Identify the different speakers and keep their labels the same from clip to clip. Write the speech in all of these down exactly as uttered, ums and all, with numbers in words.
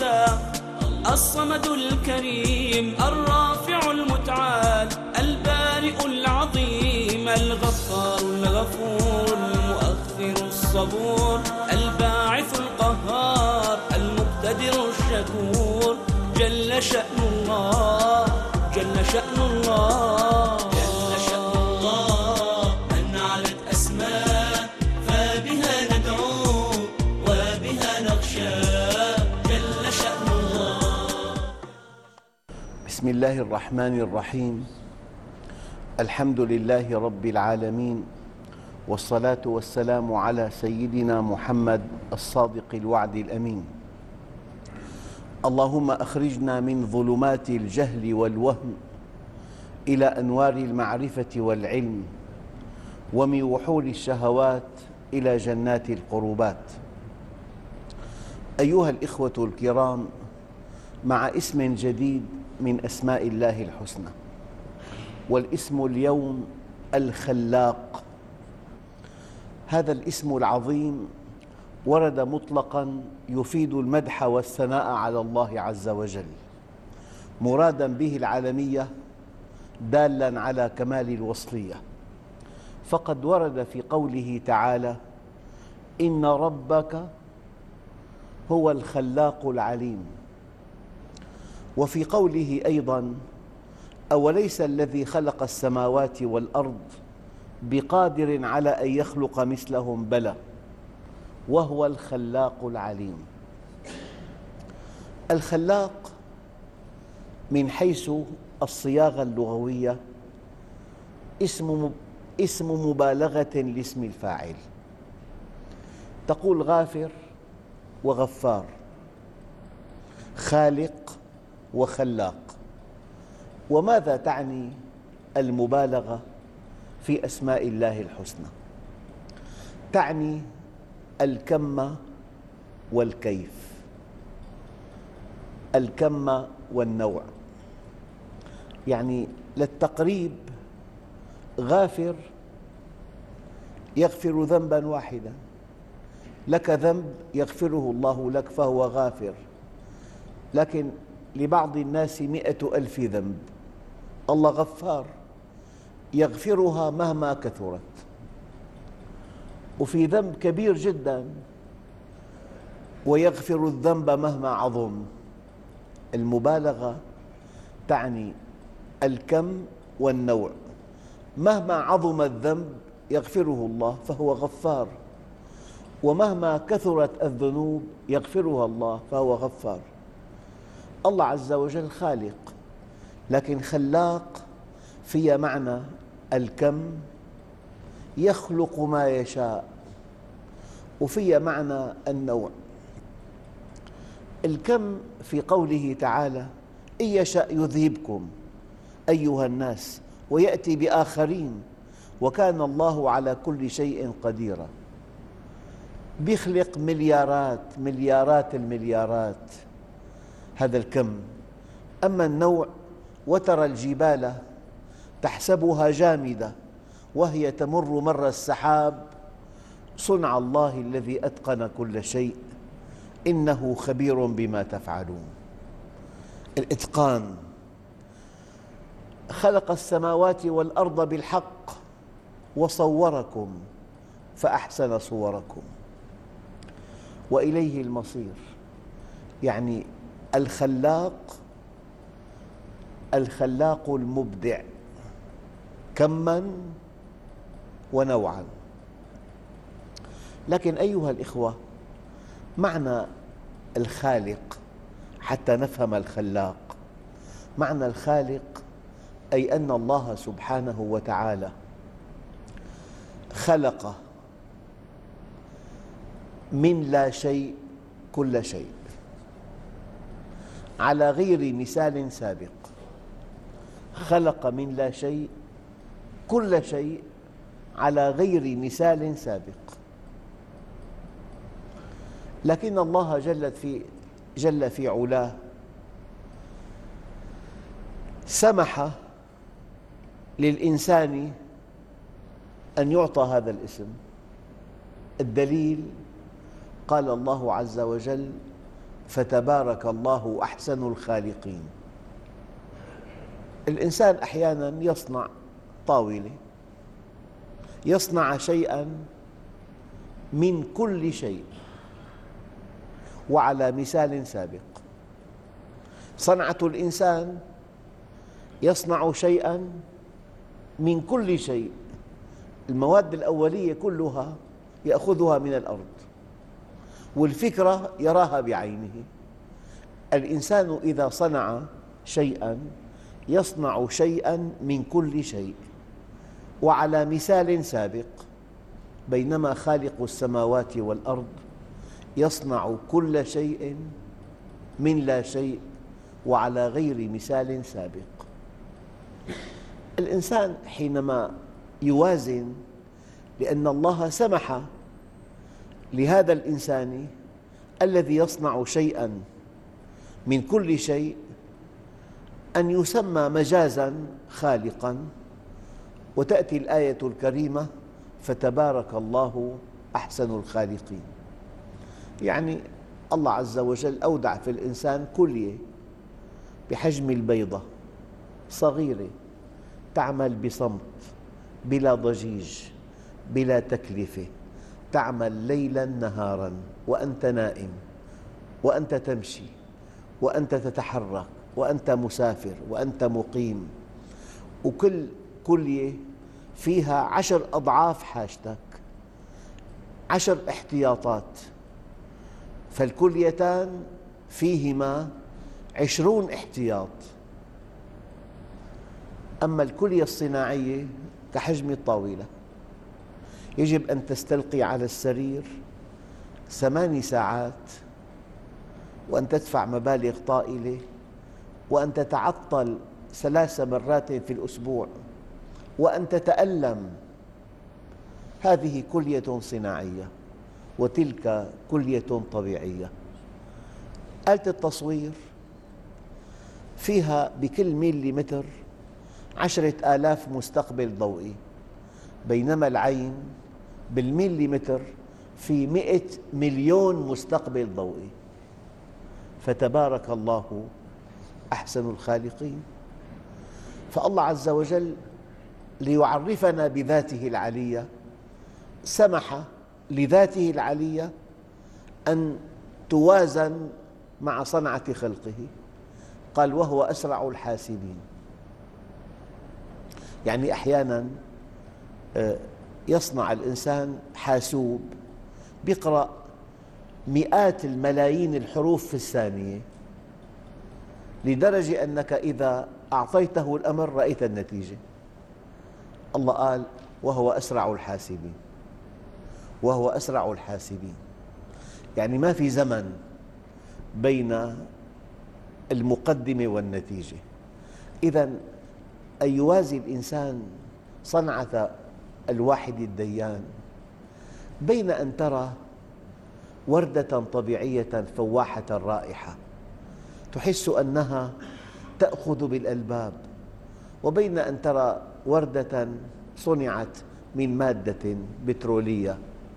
Speaker 1: الرزاق الصمد الكريم الرافع المتعال البارئ العظيم الغفار الغفور المؤخر الصبور الباعث القهار المقتدر الشكور جل شأن الله جل شأن الله جل شأن الله من علت أسماء فبها ندعو وبها نخشى جل شأن الله.
Speaker 2: بسم الله الرحمن الرحيم. الحمد لله رب العالمين، والصلاة والسلام على سيدنا محمد الصادق الوعد الأمين. اللهم أخرجنا من ظلمات الجهل والوهم إلى أنوار المعرفة والعلم، ومن وحول الشهوات إلى جنات القربات. أيها الإخوة الكرام، مع اسم جديد من أسماء الله الحسنى، والاسم اليوم الخلاق. هذا الاسم العظيم ورد مطلقاً يفيد المدح والثناء على الله عز وجل، مرادا به العالمية دالاً على كمال الوصفية. فقد ورد في قوله تعالى: إن ربك هو الخلاق العليم. وفي قوله أيضاً: أوليس الذي خلق السماوات والأرض بقادر على أن يخلق مثلهم؟ بلى وهو الخلاق العليم. الخلاق من حيث الصياغة اللغوية اسم اسم مبالغة لاسم الفاعل. تقول غافر وغفار، خالق وخلاق. وماذا تعني المبالغة في أسماء الله الحسنى؟ تعني الكم والكيف، الكم والنوع. يعني للتقريب، غافر يغفر ذنباً واحداً، لك ذنب يغفره الله لك فهو غافر. لكن لبعض الناس مئة ألف ذنب، الله غفار يغفرها مهما كثرت. وفي ذنب كبير جداً ويغفر الذنب مهما عظم. المبالغة تعني الكم والنوع. مهما عظم الذنب يغفره الله فهو غفار، ومهما كثرت الذنوب يغفرها الله فهو غفار. الله عز وجل خالق، لكن خلاق فيها معنى الكم، يخلق ما يشاء، وفيها معنى النوع. الكم في قوله تعالى: إن يشأ يذهبكم أيها الناس ويأتي بآخرين وكان الله على كل شيء قديرا. بيخلق مليارات مليارات المليارات، هذا الكم. أما النوع: وترى الجبال تحسبها جامدة وهي تمر مر السحاب صنع الله الذي أتقن كل شيء إنه خبير بما تفعلون. الإتقان. خلق السماوات والأرض بالحق وصوركم فأحسن صوركم وإليه المصير. يعني الخلاق الخلاق المبدع كماً ونوعاً. لكن أيها الإخوة، معنى الخالق حتى نفهم الخلاق، معنى الخالق أي أن الله سبحانه وتعالى خلق من لا شيء كل شيء على غير مثال سابق. خلق من لا شيء كل شيء على غير مثال سابق. لكن الله جل في جل في علاه سمح للإنسان أن يعطى هذا الاسم. الدليل: قال الله عز وجل: فتبارك الله أحسن الخالقين. الإنسان أحياناً يصنع طاولة، يصنع شيئاً من كل شيء، وعلى مثال سابق. صنعة الإنسان يصنع شيئاً من كل شيء، المواد الأولية كلها يأخذها من الأرض، والفكرة يراها بعينه. الإنسان إذا صنع شيئاً يصنع شيئاً من كل شيء، وعلى مثال سابق. بينما خالق السماوات والأرض يصنع كل شيء من لا شيء، وعلى غير مثال سابق. الإنسان حينما يوازن، لأن الله سمح لهذا الإنسان الذي يصنع شيئاً من كل شيء أن يسمى مجازاً خالقاً، وتأتي الآية الكريمة فتبارك الله أحسن الخالقين. يعني الله عز وجل أودع في الإنسان كلية بحجم البيضة صغيرة، تعمل بصمت بلا ضجيج بلا تكلفة، تعمل ليلاً نهاراً وأنت نائم وأنت تمشي وأنت تتحرك وأنت مسافر وأنت مقيم، وكل كلية فيها عشر أضعاف حاجتك، عشر احتياطات، فالكليتان فيهما عشرون احتياط. أما الكلية الصناعية كحجم الطاولة، يجب أن تستلقي على السرير ثماني ساعات، وأن تدفع مبالغ طائلة، وأن تتعطل ثلاث مرات في الأسبوع، وأن تتألم. هذه كلية صناعية، وتلك كلية طبيعية. آلة التصوير فيها بكل ميليمتر عشرة آلاف مستقبل ضوئي، بينما العين بالميليمتر في مئة مليون مستقبل ضوئي. فتبارك الله أحسن الخالقين. فالله عز وجل ليعرفنا بذاته العلية سمح لذاته العلية أن توازن مع صنعة خلقه. قال وهو أسرع الحاسبين. يعني أحياناً يصنع الإنسان حاسوب يقرأ مئات الملايين الحروف في الثانية، لدرجة أنك إذا أعطيته الأمر رأيت النتيجة. الله قال وهو أسرع الحاسبين، وهو أسرع الحاسبين، يعني ما في زمن بين المقدمة والنتيجة. إذن أن يوازي الإنسان صنعة الواحد الديان بين أن ترى وردة طبيعية فواحة الرائحة تحس أنها تأخذ بالألباب، وبين أن ترى وردة صنعت من مادة بترولية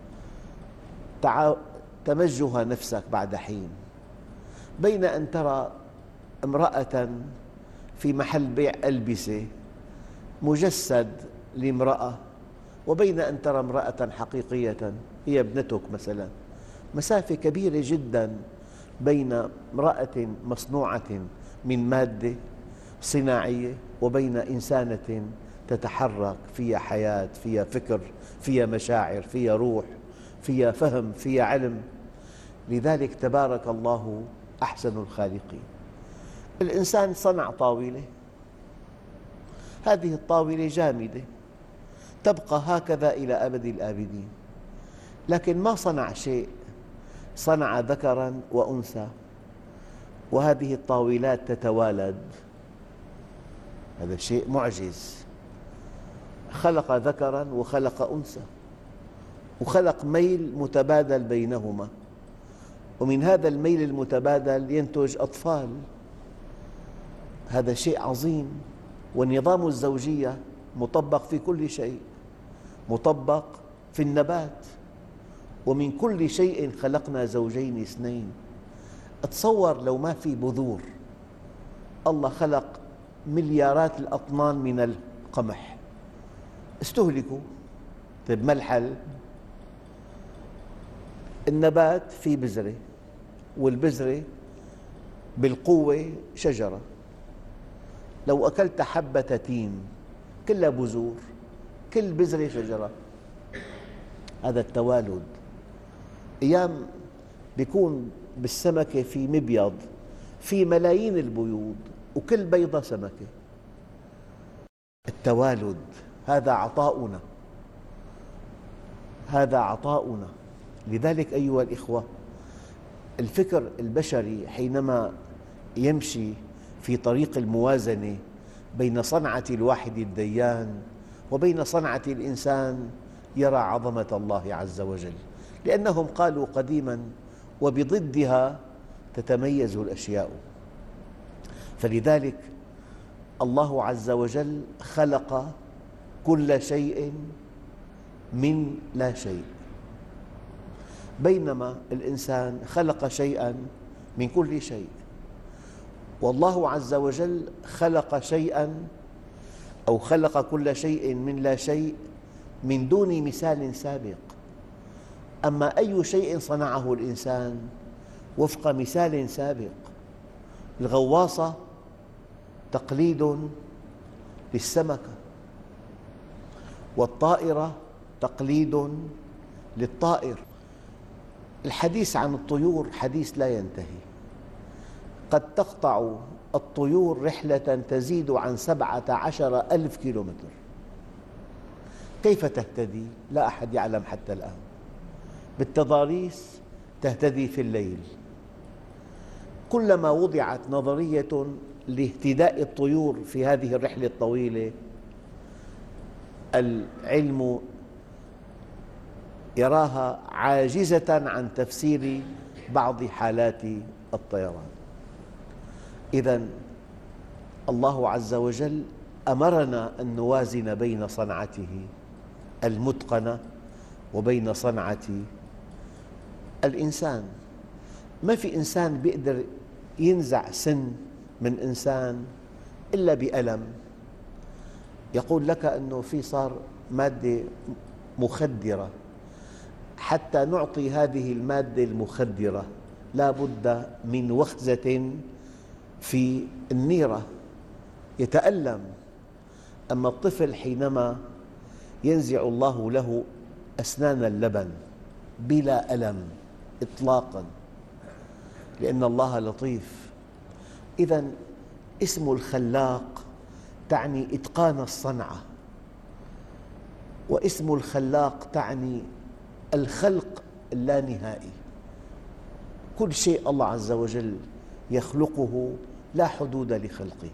Speaker 2: تمجها نفسك بعد حين، بين أن ترى امرأة في محل بيع ألبسة مجسد لامرأة، وبين أن ترى امرأة حقيقية هي ابنتك مثلاً. مسافة كبيرة جداً بين امرأة مصنوعة من مادة صناعية وبين إنسانة تتحرك، فيها حياة، فيها فكر، فيها مشاعر، فيها روح، فيها فهم، فيها علم. لذلك تبارك الله أحسن الخالقين. الإنسان صنع طاولة، هذه الطاولة جامدة تبقى هكذا إلى أبد الآبدين، لكن ما صنع شيء، صنع ذكراً وأنثى، وهذه الطاولات تتوالد. هذا شيء معجز. خلق ذكراً وخلق أنثى، وخلق ميل متبادل بينهما، ومن هذا الميل المتبادل ينتج أطفال. هذا شيء عظيم. والنظام الزوجية مطبق في كل شيء، مطبق في النبات. ومن كل شيء خلقنا زوجين اثنين. تصور لو ما في بذور، الله خلق مليارات الأطنان من القمح استهلكوا. طيب ما الحل؟ النبات فيه بذرة، والبذرة بالقوة شجرة. لو أكلت حبة تين كلها بذور، كل بذرة شجرة. هذا التوالد. أيام بيكون بالسمكة في مبيض في ملايين البيوض وكل بيضة سمكة. التوالد هذا عطاؤنا، هذا عطاؤنا. لذلك أيها الإخوة، الفكر البشري حينما يمشي في طريق الموازنة بين صنعة الواحد الديان وبين صنعة الإنسان يرى عظمة الله عز وجل، لأنهم قالوا قديماً: وبضدها تتميز الأشياء. فلذلك الله عز وجل خلق كل شيء من لا شيء، بينما الإنسان خلق شيئاً من كل شيء. والله عز وجل خلق شيئاً أو خلق كل شيء من لا شيء من دون مثال سابق. أما أي شيء صنعه الإنسان وفق مثال سابق. الغواصة تقليد للسمكة، والطائرة تقليد للطائر. الحديث عن الطيور حديث لا ينتهي. قد تقطع الطيور رحلة تزيد عن سبعة عشر ألف كيلومتر. كيف تهتدي؟ لا أحد يعلم حتى الآن. بالتضاريس تهتدي في الليل. كلما وضعت نظرية لاهتداء الطيور في هذه الرحلة الطويلة، العلم يراها عاجزة عن تفسير بعض حالات الطيران. إذن الله عز وجل أمرنا أن نوازن بين صنعته المتقنة وبين صنعة الإنسان. ما في إنسان بيقدر ينزع سن من إنسان إلا بألم. يقول لك أنه في صار مادة مخدرة، حتى نعطي هذه المادة المخدرة لا بد من وخزة في النيرة يتألم. أما الطفل حينما ينزع الله له أسنان اللبن بلا ألم إطلاقاً، لأن الله لطيف. إذن اسم الخلاق تعني إتقان الصنعة، واسم الخلاق تعني الخلق اللانهائي. كل شيء الله عز وجل يخلقه لا حدود لخلقه.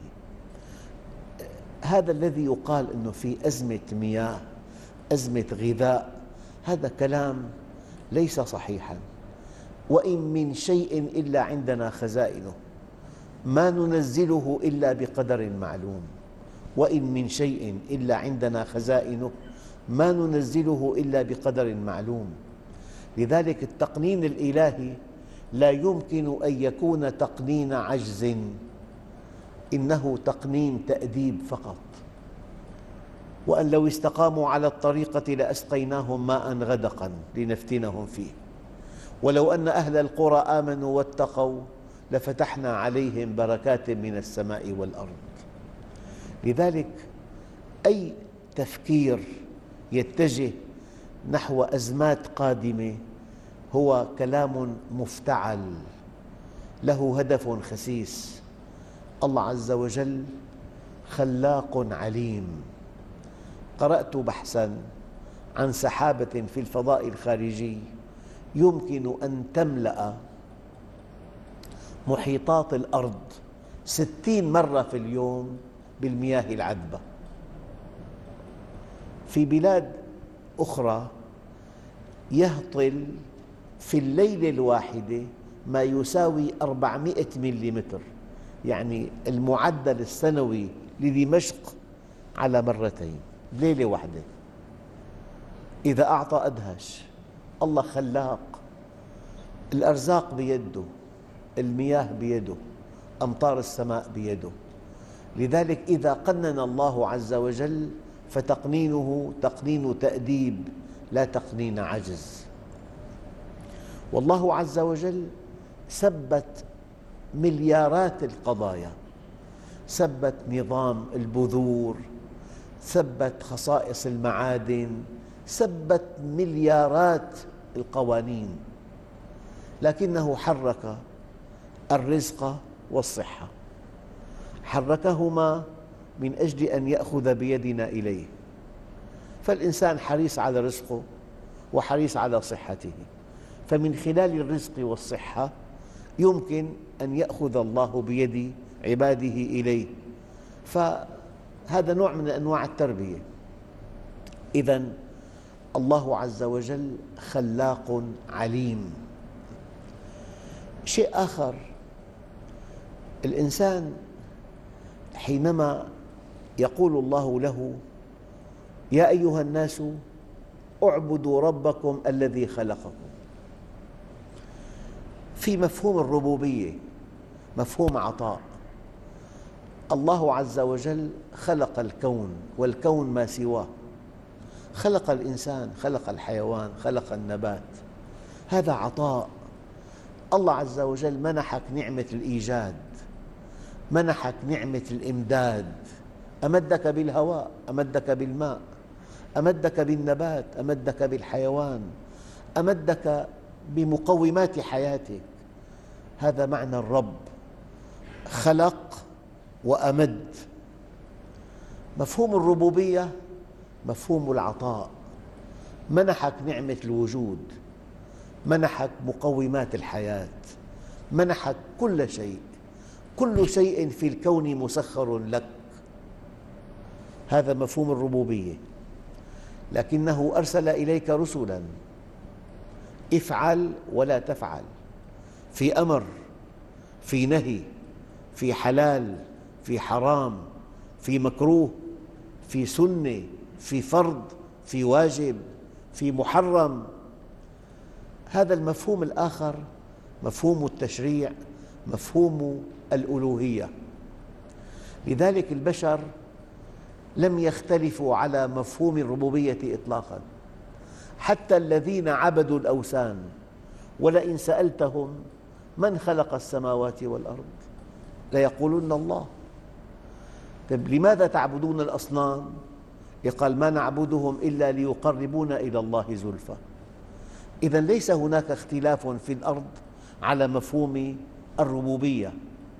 Speaker 2: هذا الذي يقال أنه في أزمة مياه، أزمة غذاء، هذا كلام ليس صحيحاً. وإن من شيء إلا عندنا خزائنه ما ننزله إلا بقدر معلوم. وإن من شيء إلا عندنا خزائنه ما ننزله إلا بقدر معلوم. لذلك التقنين الإلهي لا يمكن أن يكون تقنين عجز، إنه تقنين تأديب فقط. وأن لو استقاموا على الطريقة لأسقيناهم ماء غدقا لنفتنهم فيه، ولو أن أهل القرى آمنوا واتقوا لفتحنا عليهم بركات من السماء والأرض. لذلك أي تفكير يتجه نحو أزمات قادمة هو كلام مفتعل له هدف خسيس. الله عز وجل خلاق عليم. قرأت بحثاً عن سحابة في الفضاء الخارجي يمكن أن تملأ محيطات الأرض ستين مرة في اليوم بالمياه العذبة. في بلاد أخرى يهطل في الليلة الواحدة ما يساوي أربعمئة مليمتر، يعني المعدل السنوي لدمشق على مرتين ليلة واحدة. إذا أعطى أدهش. الله خلاق، الأرزاق بيده. المياه بيده، أمطار السماء بيده. لذلك إذا قنن الله عز وجل فتقنينه تقنين تأديب لا تقنين عجز. والله عز وجل ثبت مليارات القضايا، ثبت نظام البذور، ثبت خصائص المعادن، ثبت مليارات القوانين، لكنه حرك الرزق والصحة، حركهما من أجل أن يأخذ بيدنا إليه. فالإنسان حريص على رزقه وحريص على صحته، فمن خلال الرزق والصحة يمكن أن يأخذ الله بيد عباده إليه، فهذا نوع من أنواع التربية. إذن الله عز وجل خلاق عليم. شيء آخر، الإنسان حينما يقول الله له يا أيها الناس اعبدوا ربكم الذي خلقكم، في مفهوم الربوبية، مفهوم عطاء. الله عز وجل خلق الكون والكون ما سواه، خلق الإنسان، خلق الحيوان، خلق النبات، هذا عطاء. الله عز وجل منحك نعمة الإيجاد، منحك نعمة الإمداد، أمدك بالهواء، أمدك بالماء، أمدك بالنبات، أمدك بالحيوان، أمدك بمقومات حياتك. هذا معنى الرب، خلق وأمد. مفهوم الربوبية مفهوم العطاء، منحك نعمة الوجود، منحك مقومات الحياة، منحك كل شيء، كل شيء في الكون مسخر لك. هذا مفهوم الربوبية. لكنه أرسل إليك رسلاً، افعل ولا تفعل، في أمر، في نهي، في حلال، في حرام، في مكروه، في سنة، في فرض، في واجب، في محرم. هذا المفهوم الآخر مفهوم التشريع، مفهوم الألوهية. لذلك البشر لم يختلفوا على مفهوم الربوبية إطلاقاً، حتى الذين عبدوا الأوثان، ولئن سألتهم من خلق السماوات والأرض ليقولون الله. طيب لماذا تعبدون الأصنام؟ قال ما نعبدهم إلا ليقربونا إلى الله زلفى. إذن ليس هناك اختلاف في الأرض على مفهوم الربوبية.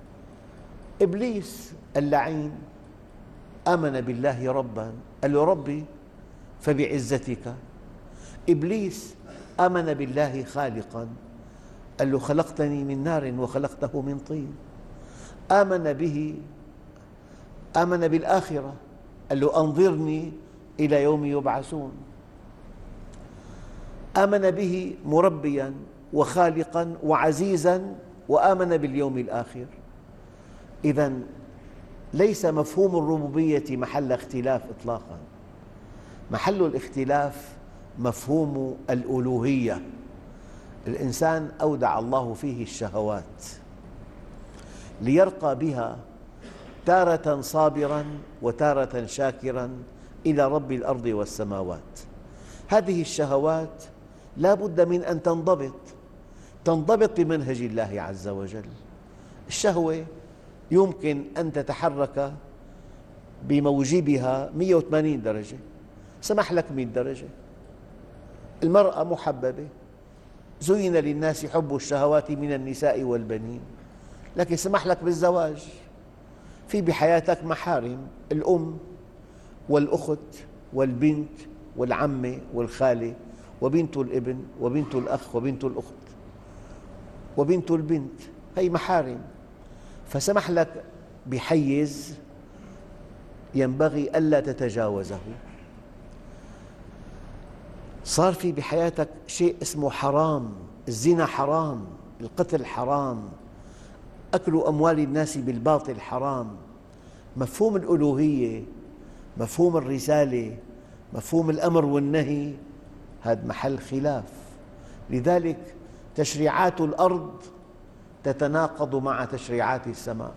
Speaker 2: إبليس اللعين آمن بالله رباً، قال له ربي فبعزتك. إبليس آمن بالله خالقاً، قال له خلقتني من نار وخلقته من طين. آمن به، آمن بالآخرة، قال له أنظرني إلى يوم يبعثون. آمن به مربياً وخالقاً وعزيزاً، وآمن باليوم الآخر. إذن ليس مفهوم الربوبية محل اختلاف إطلاقاً، محل الاختلاف مفهوم الألوهية. الإنسان أودع الله فيه الشهوات ليرقى بها تارة صابراً وتارة شاكراً إلى رب الأرض والسماوات. هذه الشهوات لا بد من أن تنضبط، تنضبط بمنهج الله عز وجل. الشهوة يمكن أن تتحرك بموجبها مئة وثمانين درجة، سمح لك مئة درجة. المرأة محببة، زين للناس حب الشهوات من النساء والبنين، لكن سمح لك بالزواج. في بحياتك محارم، الأم والأخت والبنت والعمة والخالة وبنت الابن وبنت الأخ وبنت الأخت وبنت البنت، هي محارم. فسمح لك بحيز ينبغي ألا تتجاوزه. صار في بحياتك شيء اسمه حرام، الزنا حرام، القتل حرام، أكل أموال الناس بالباطل حرام. مفهوم الألوهية، مفهوم الرسالة، مفهوم الأمر والنهي، هذا محل خلاف. لذلك تشريعات الأرض تتناقض مع تشريعات السماء.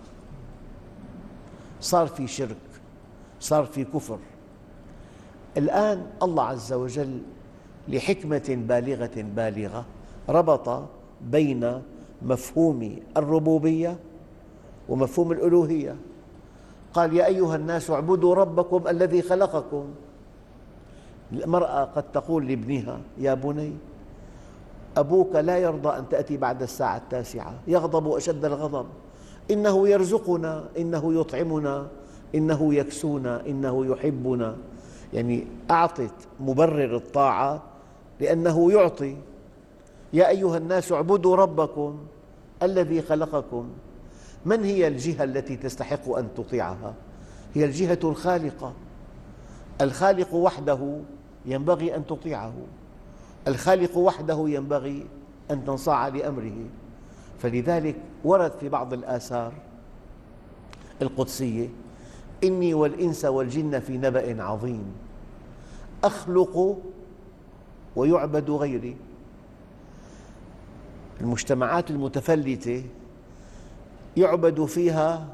Speaker 2: صار في شرك، صار في كفر. الآن الله عز وجل لحكمة بالغة بالغة ربط بين مفهوم الربوبية ومفهوم الألوهية. قال: يا أيها الناس اعبدوا ربكم الذي خلقكم. المرأة قد تقول لابنها: يا بني، أبوك لا يرضى أن تأتي بعد الساعة التاسعة، يغضب أشد الغضب، إنه يرزقنا، إنه يطعمنا، إنه يكسونا، إنه يحبنا. يعني أعطت مبرر الطاعة لأنه يعطي. يا أيها الناس اعبدوا ربكم الذي خلقكم. من هي الجهة التي تستحق أن تطيعها؟ هي الجهة الخالقة. الخالق وحده ينبغي أن تطيعه، الخالق وحده ينبغي أن تنصاع لأمره. فلذلك ورد في بعض الآثار القدسية: إني والإنس والجن في نبأ عظيم، أخلق ويعبد غيري. المجتمعات المتفلتة يعبد فيها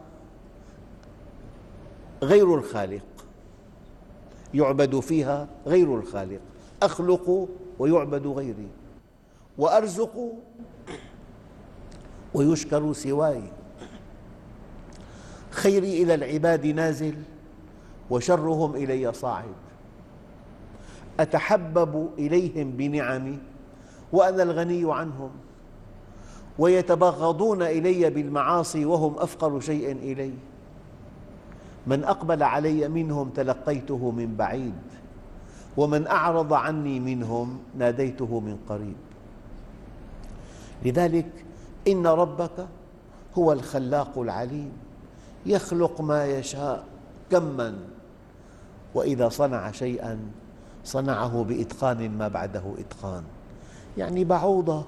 Speaker 2: غير الخالق، يعبد فيها غير الخالق. أخلق ويعبد غيري، وأرزق ويشكر سواي. خيري إلى العباد نازل وشرهم إلي صاعد. أتحبب إليهم بنعمي وأنا الغني عنهم، ويتبغضون إلي بالمعاصي وهم أفقر شيء إلي. من أقبل علي منهم تلقيته من بعيد، ومن أعرض عني منهم ناديته من قريب. لذلك إن ربك هو الخلاق العليم، يخلق ما يشاء كماً، وإذا صنع شيئاً صنعه بإتقان ما بعده إتقان. يعني بعوضة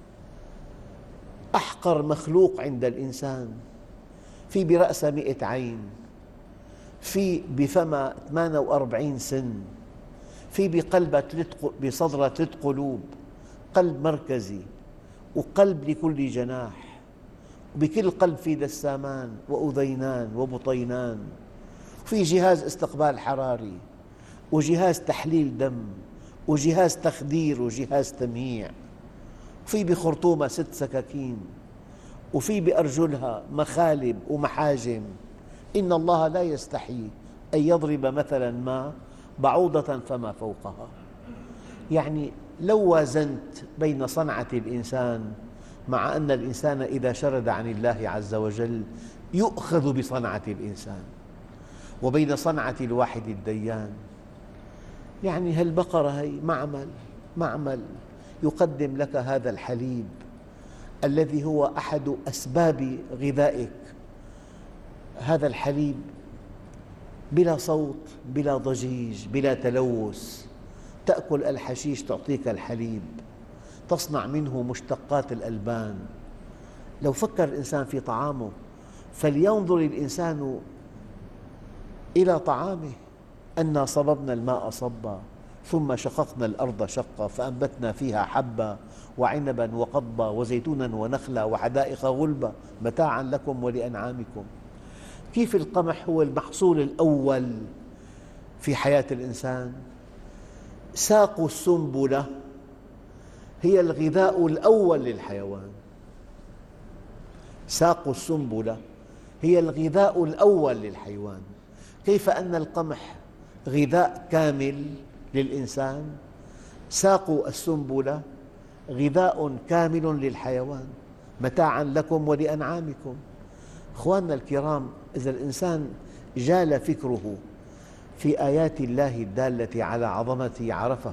Speaker 2: أحقر مخلوق عند الإنسان، في برأسها مئة عين، في بفمها ثمانية وأربعين سن، في بقلبها بصدرها ثلاث قلوب، قلب مركزي وقلب لكل جناح، وبكل قلب في دسامان وأذينان وبطينان، في جهاز استقبال حراري، وجهاز تحليل دم، وجهاز تخدير، وجهاز تمييع، وفي بخرطومها ست سكاكين، وفي بأرجلها مخالب ومحاجم. إن الله لا يستحي أن يضرب مثلاً ما بعوضة فما فوقها. يعني لو وازنت بين صنعة الإنسان، مع أن الإنسان إذا شرد عن الله عز وجل يؤخذ بصنعة الإنسان، وبين صنعة الواحد الديان، يعني هالبقرة هي معمل معمل يقدم لك هذا الحليب الذي هو أحد أسباب غذائك. هذا الحليب بلا صوت، بلا ضجيج، بلا تلوث. تأكل الحشيش تعطيك الحليب، تصنع منه مشتقات الألبان. لو فكر الإنسان في طعامه فلينظر الإنسان إلى طعامه. أنا صببنا الماء صبا ثم شققنا الأرض شقا فأنبتنا فيها حبا وعنبا وقضبا وزيتونا ونخلا وحدائق غلبا متاعا لكم ولأنعامكم. كيف القمح هو المحصول الأول في حياة الإنسان؟ ساق السنبلة هي الغذاء الأول للحيوان. ساق السنبلة هي الغذاء الأول للحيوان. كيف أن القمح غذاء كامل للإنسان، ساق السنبلة غذاء كامل للحيوان، متاعا لكم ولأنعامكم. أخواننا الكرام، إذا الإنسان جال فكره في آيات الله الدالة على عظمته عرفه،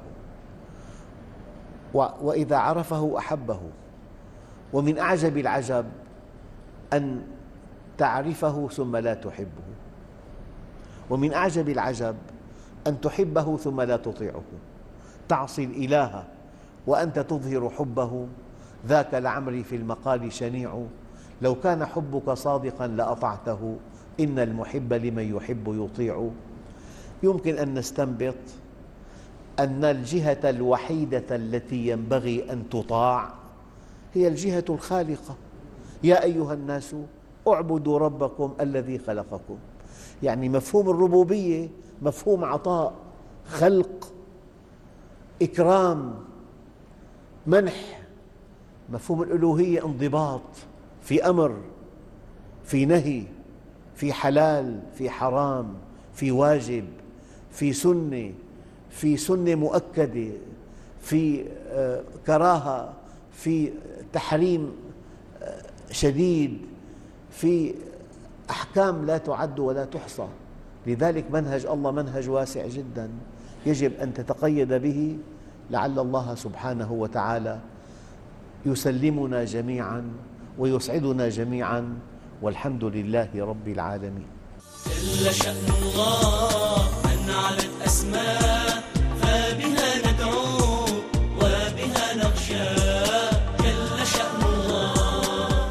Speaker 2: وإذا عرفه أحبه. ومن أعجب العجب أن تعرفه ثم لا تحبه، ومن أعجب العجب أن تحبه ثم لا تطيعه. تعصي الإله وأنت تظهر حبه، ذاك لعمري في المقال شنيع. لو كان حبك صادقاً لأطعته، إن المحب لمن يحب يطيع. يمكن أن نستنبط أن الجهة الوحيدة التي ينبغي أن تطاع هي الجهة الخالقة. يا أيها الناس اعبدوا ربكم الذي خلقكم. يعني مفهوم الربوبية مفهوم عطاء، خلق، إكرام، منح. مفهوم الألوهية انضباط في أمر، في نهي، في حلال، في حرام، في واجب، في سنة، في سنة مؤكدة، في كراهة، في تحريم شديد، في أحكام لا تعد ولا تحصى. لذلك منهج الله منهج واسع جدا، يجب أن تتقيد به، لعل الله سبحانه وتعالى يسلمنا جميعا ويسعدنا جميعا، والحمد لله رب العالمين.
Speaker 1: جل شأن الله أن علت أسماء، فبها ندعو وبها نخشى. جل شأن الله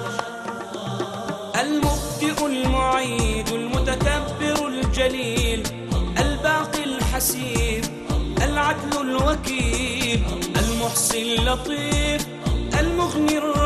Speaker 1: المبدئ المعيد المتكبر الجليل، الباقي الحسيب، العدل الوكيل، المحصي اللطيف، المغني الرحيم.